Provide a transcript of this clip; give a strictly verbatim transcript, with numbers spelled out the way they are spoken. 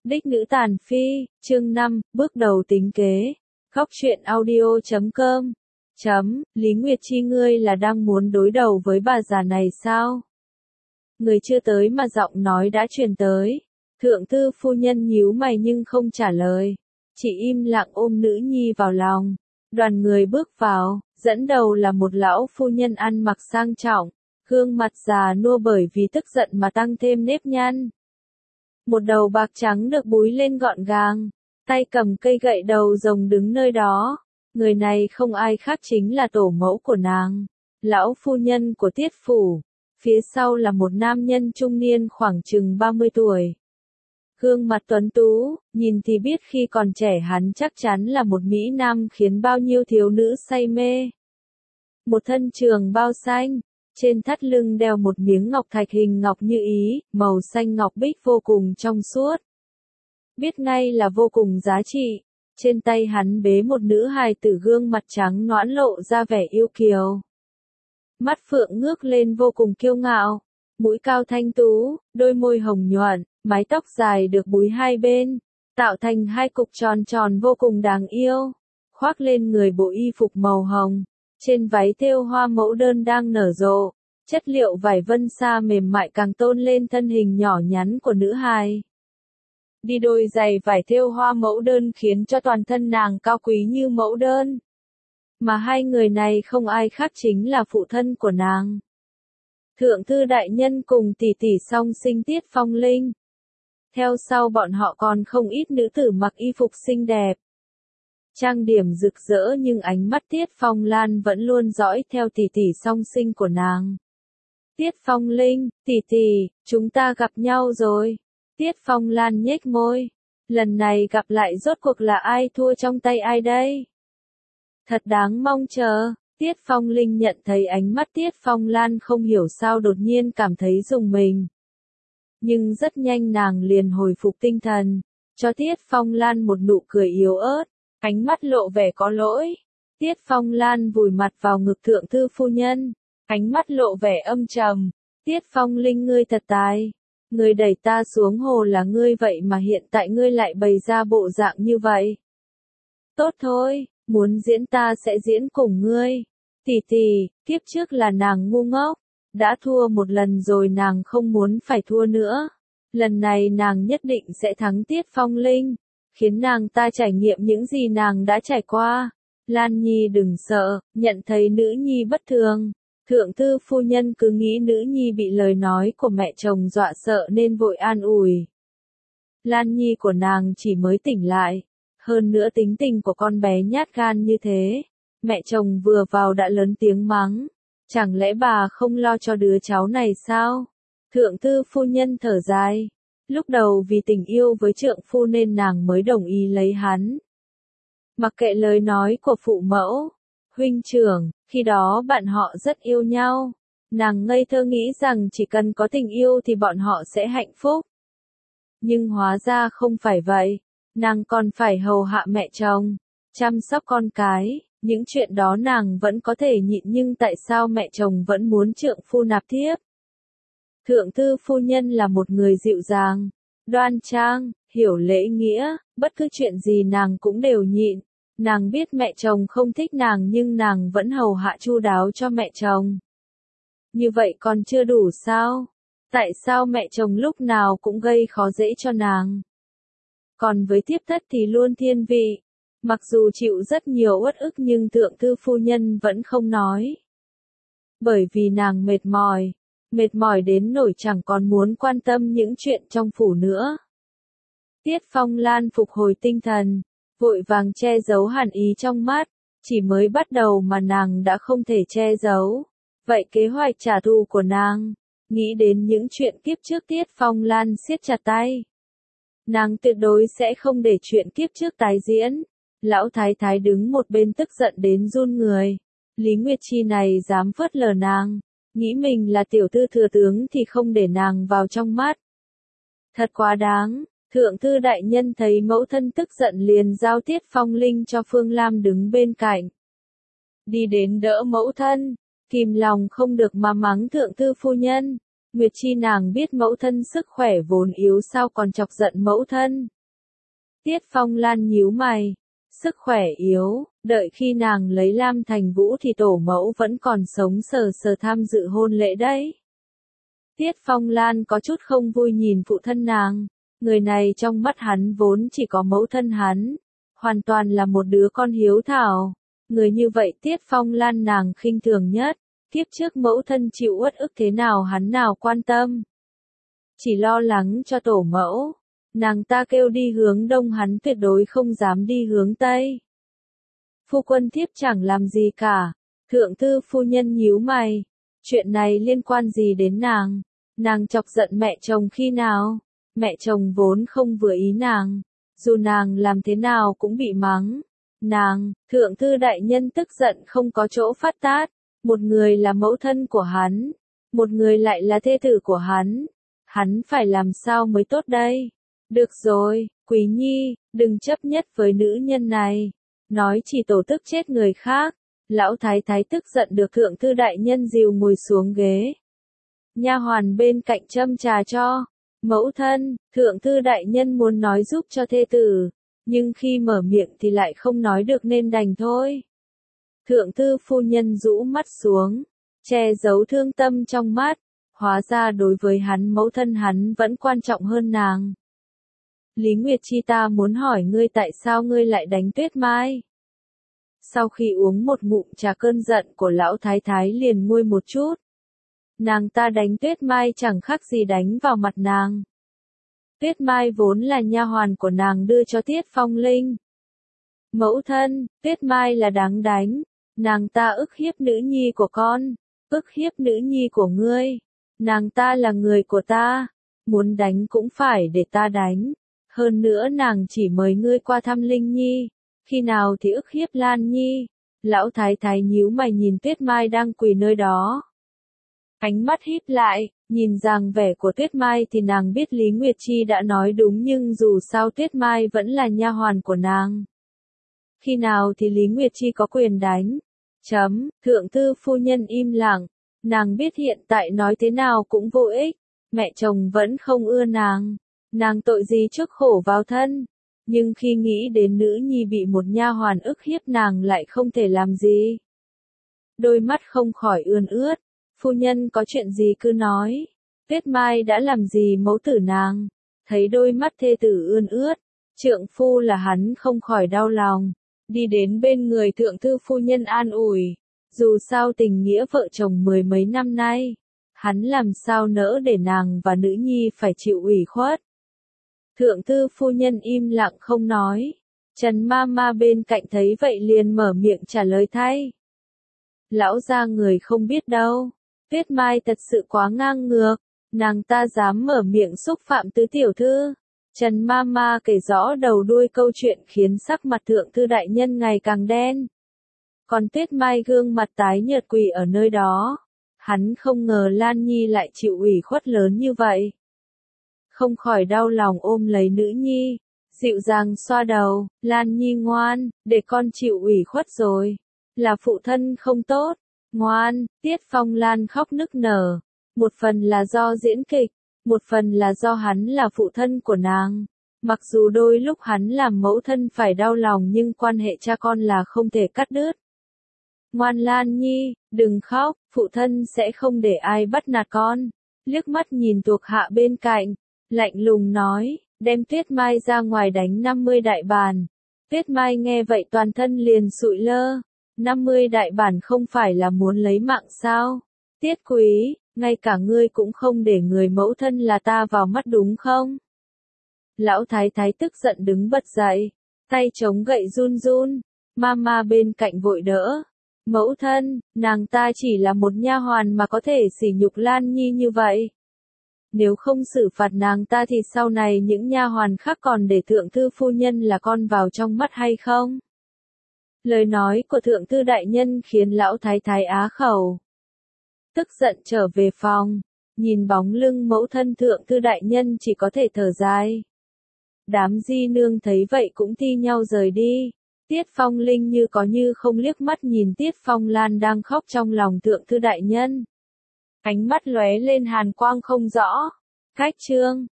Đích nữ tàn phi, chương năm, bước đầu tính kế. Góc truyện audio chấm com. Chấm, Lý Nguyệt Chi ngươi là đang muốn đối đầu với bà già này sao? Người chưa tới mà giọng nói đã truyền tới. Thượng thư phu nhân nhíu mày nhưng không trả lời. Chỉ im lặng ôm nữ nhi vào lòng. Đoàn người bước vào, dẫn đầu là một lão phu nhân ăn mặc sang trọng. Gương mặt già nua bởi vì tức giận mà tăng thêm nếp nhăn. Một đầu bạc trắng được búi lên gọn gàng, tay cầm cây gậy đầu rồng đứng nơi đó. Người này không ai khác chính là tổ mẫu của nàng, lão phu nhân của Tiết phủ. Phía sau là một nam nhân trung niên khoảng chừng ba mươi tuổi. Gương mặt tuấn tú, nhìn thì biết khi còn trẻ hắn chắc chắn là một mỹ nam khiến bao nhiêu thiếu nữ say mê. Một thân trường bao xanh. Trên thắt lưng đeo một miếng ngọc thạch hình ngọc như ý, màu xanh ngọc bích vô cùng trong suốt. Biết ngay là vô cùng giá trị. Trên tay hắn bế một nữ hài tử gương mặt trắng nõn lộ ra vẻ yêu kiều. Mắt phượng ngước lên vô cùng kiêu ngạo. Mũi cao thanh tú, đôi môi hồng nhuận, mái tóc dài được búi hai bên, tạo thành hai cục tròn tròn vô cùng đáng yêu. Khoác lên người bộ y phục màu hồng. Trên váy thêu hoa mẫu đơn đang nở rộ, chất liệu vải vân sa mềm mại càng tôn lên thân hình nhỏ nhắn của nữ hài. Đi đôi giày vải thêu hoa mẫu đơn khiến cho toàn thân nàng cao quý như mẫu đơn. Mà hai người này không ai khác chính là phụ thân của nàng. Thượng thư đại nhân cùng tỷ tỷ song sinh Tiết Phong Linh. Theo sau bọn họ còn không ít nữ tử mặc y phục xinh đẹp. Trang điểm rực rỡ nhưng ánh mắt Tiết Phong Lan vẫn luôn dõi theo tỷ tỷ song sinh của nàng. Tiết Phong Linh, tỷ tỷ, chúng ta gặp nhau rồi. Tiết Phong Lan nhếch môi. Lần này gặp lại rốt cuộc là ai thua trong tay ai đây? Thật đáng mong chờ. Tiết Phong Linh nhận thấy ánh mắt Tiết Phong Lan không hiểu sao đột nhiên cảm thấy rùng mình. Nhưng rất nhanh nàng liền hồi phục tinh thần, cho Tiết Phong Lan một nụ cười yếu ớt. Ánh mắt lộ vẻ có lỗi. Tiết Phong Lan vùi mặt vào ngực thượng thư phu nhân. Ánh mắt lộ vẻ âm trầm. Tiết Phong Linh ngươi thật tài. Ngươi đẩy ta xuống hồ là ngươi vậy mà hiện tại ngươi lại bày ra bộ dạng như vậy. Tốt thôi, muốn diễn ta sẽ diễn cùng ngươi. Tỷ tỷ, kiếp trước là nàng ngu ngốc. Đã thua một lần rồi nàng không muốn phải thua nữa. Lần này nàng nhất định sẽ thắng Tiết Phong Linh. Khiến nàng ta trải nghiệm những gì nàng đã trải qua. Lan Nhi đừng sợ, nhận thấy nữ nhi bất thường. Thượng thư phu nhân cứ nghĩ nữ nhi bị lời nói của mẹ chồng dọa sợ nên vội an ủi. Lan Nhi của nàng chỉ mới tỉnh lại. Hơn nữa tính tình của con bé nhát gan như thế. Mẹ chồng vừa vào đã lớn tiếng mắng. Chẳng lẽ bà không lo cho đứa cháu này sao? Thượng thư phu nhân thở dài. Lúc đầu vì tình yêu với trượng phu nên nàng mới đồng ý lấy hắn. Mặc kệ lời nói của phụ mẫu, huynh trưởng, khi đó bạn họ rất yêu nhau. Nàng ngây thơ nghĩ rằng chỉ cần có tình yêu thì bọn họ sẽ hạnh phúc. Nhưng hóa ra không phải vậy. Nàng còn phải hầu hạ mẹ chồng, chăm sóc con cái. Những chuyện đó nàng vẫn có thể nhịn nhưng tại sao mẹ chồng vẫn muốn trượng phu nạp thiếp? Thượng thư phu nhân là một người dịu dàng, đoan trang, hiểu lễ nghĩa, bất cứ chuyện gì nàng cũng đều nhịn. Nàng biết mẹ chồng không thích nàng nhưng nàng vẫn hầu hạ chu đáo cho mẹ chồng. Như vậy còn chưa đủ sao? Tại sao mẹ chồng lúc nào cũng gây khó dễ cho nàng? Còn với thiếp thất thì luôn thiên vị. Mặc dù chịu rất nhiều uất ức nhưng thượng thư phu nhân vẫn không nói. Bởi vì nàng mệt mỏi. Mệt mỏi đến nỗi chẳng còn muốn quan tâm những chuyện trong phủ nữa. Tiết Phong Lan phục hồi tinh thần, vội vàng che giấu hàn ý trong mắt, chỉ mới bắt đầu mà nàng đã không thể che giấu. Vậy kế hoạch trả thù của nàng, nghĩ đến những chuyện kiếp trước Tiết Phong Lan siết chặt tay. Nàng tuyệt đối sẽ không để chuyện kiếp trước tái diễn. Lão thái thái đứng một bên tức giận đến run người. Lý Nguyệt Chi này dám phớt lờ nàng. Nghĩ mình là tiểu thư thừa tướng thì không để nàng vào trong mắt. Thật quá đáng, thượng thư đại nhân thấy mẫu thân tức giận liền giao Tiết Phong Linh cho Phương Lam đứng bên cạnh. Đi đến đỡ mẫu thân, kìm lòng không được mà mắng thượng thư phu nhân. Nguyệt Chi nàng biết mẫu thân sức khỏe vốn yếu sao còn chọc giận mẫu thân. Tiết Phong Lan nhíu mày, sức khỏe yếu, đợi khi nàng lấy Lam Thành Vũ thì tổ mẫu vẫn còn sống sờ sờ tham dự hôn lễ đấy. Tiết Phong Lan có chút không vui nhìn phụ thân nàng, người này trong mắt hắn vốn chỉ có mẫu thân hắn, hoàn toàn là một đứa con hiếu thảo, người như vậy Tiết Phong Lan nàng khinh thường nhất, kiếp trước mẫu thân chịu uất ức thế nào hắn nào quan tâm. Chỉ lo lắng cho tổ mẫu, nàng ta kêu đi hướng đông hắn tuyệt đối không dám đi hướng tây. Phu quân thiếp chẳng làm gì cả, thượng thư phu nhân nhíu mày, chuyện này liên quan gì đến nàng, nàng chọc giận mẹ chồng khi nào, mẹ chồng vốn không vừa ý nàng, dù nàng làm thế nào cũng bị mắng. Nàng, thượng thư đại nhân tức giận không có chỗ phát tát, một người là mẫu thân của hắn, một người lại là thê tử của hắn, hắn phải làm sao mới tốt đây? Được rồi, Quý Nhi, đừng chấp nhất với nữ nhân này, nói chỉ tổ tức chết người khác. Lão thái thái tức giận được thượng thư đại nhân dìu ngồi xuống ghế. Nha hoàn bên cạnh châm trà cho. Mẫu thân, thượng thư đại nhân muốn nói giúp cho thê tử, nhưng khi mở miệng thì lại không nói được nên đành thôi. Thượng thư phu nhân rũ mắt xuống, che giấu thương tâm trong mắt, hóa ra đối với hắn mẫu thân hắn vẫn quan trọng hơn nàng. Lý Nguyệt Chi ta muốn hỏi ngươi tại sao ngươi lại đánh Tuyết Mai? Sau khi uống một ngụm trà cơn giận của lão thái thái liền nguôi một chút. Nàng ta đánh Tuyết Mai chẳng khác gì đánh vào mặt nàng. Tuyết Mai vốn là nha hoàn của nàng đưa cho Tiết Phong Linh. Mẫu thân, Tuyết Mai là đáng đánh, nàng ta ức hiếp nữ nhi của con, ức hiếp nữ nhi của ngươi. Nàng ta là người của ta, muốn đánh cũng phải để ta đánh. Hơn nữa nàng chỉ mời ngươi qua thăm Linh Nhi, khi nào thì ức hiếp Lan Nhi. Lão thái thái nhíu mày nhìn Tuyết Mai đang quỳ nơi đó. Ánh mắt híp lại, nhìn dáng vẻ của Tuyết Mai thì nàng biết Lý Nguyệt Chi đã nói đúng, nhưng dù sao Tuyết Mai vẫn là nha hoàn của nàng. Khi nào thì Lý Nguyệt Chi có quyền đánh? Chấm, thượng thư phu nhân im lặng, nàng biết hiện tại nói thế nào cũng vô ích, mẹ chồng vẫn không ưa nàng, nàng tội gì chuốc khổ vào thân, nhưng khi nghĩ đến nữ nhi bị một nha hoàn ức hiếp nàng lại không thể làm gì. Đôi mắt không khỏi ươn ướt, phu nhân có chuyện gì cứ nói, Tuyết Mai đã làm gì mẫu tử nàng, thấy đôi mắt thê tử ươn ướt, trượng phu là hắn không khỏi đau lòng, đi đến bên người thượng thư phu nhân an ủi, dù sao tình nghĩa vợ chồng mười mấy năm nay, hắn làm sao nỡ để nàng và nữ nhi phải chịu ủy khuất. Thượng thư phu nhân im lặng không nói, Trần ma ma bên cạnh thấy vậy liền mở miệng trả lời thay. Lão gia người không biết đâu, Tuyết Mai thật sự quá ngang ngược, nàng ta dám mở miệng xúc phạm tứ tiểu thư. Trần ma ma kể rõ đầu đuôi câu chuyện khiến sắc mặt thượng thư đại nhân ngày càng đen. Còn Tuyết Mai gương mặt tái nhợt quỳ ở nơi đó, hắn không ngờ Lan Nhi lại chịu ủy khuất lớn như vậy. Không khỏi đau lòng ôm lấy nữ nhi, dịu dàng xoa đầu, Lan Nhi ngoan, để con chịu ủy khuất rồi, là phụ thân không tốt, ngoan. Tiết Phong Lan khóc nức nở, một phần là do diễn kịch, một phần là do hắn là phụ thân của nàng. Mặc dù đôi lúc hắn làm mẫu thân phải đau lòng nhưng quan hệ cha con là không thể cắt đứt. Ngoan Lan Nhi, đừng khóc, phụ thân sẽ không để ai bắt nạt con. Liếc mắt nhìn thuộc hạ bên cạnh, lạnh lùng nói, đem Tuyết Mai ra ngoài đánh năm mươi đại bản. Tuyết Mai nghe vậy toàn thân liền sụi lơ, năm mươi đại bản không phải là muốn lấy mạng sao? Tiết Quý, ngay cả ngươi cũng không để người mẫu thân là ta vào mắt đúng không? Lão thái thái tức giận đứng bật dậy, tay chống gậy run run, mama bên cạnh vội đỡ. Mẫu thân, nàng ta chỉ là một nha hoàn mà có thể sỉ nhục Lan Nhi như vậy. Nếu không xử phạt nàng ta thì sau này những nha hoàn khác còn để thượng thư phu nhân là con vào trong mắt hay không? Lời nói của thượng thư đại nhân khiến lão thái thái á khẩu. Tức giận trở về phòng, nhìn bóng lưng mẫu thân thượng thư đại nhân chỉ có thể thở dài. Đám di nương thấy vậy cũng thi nhau rời đi. Tiết Phong Linh như có như không liếc mắt nhìn Tiết Phong Lan đang khóc trong lòng thượng thư đại nhân. Ánh mắt lóe lên hàn quang không rõ. Cách chương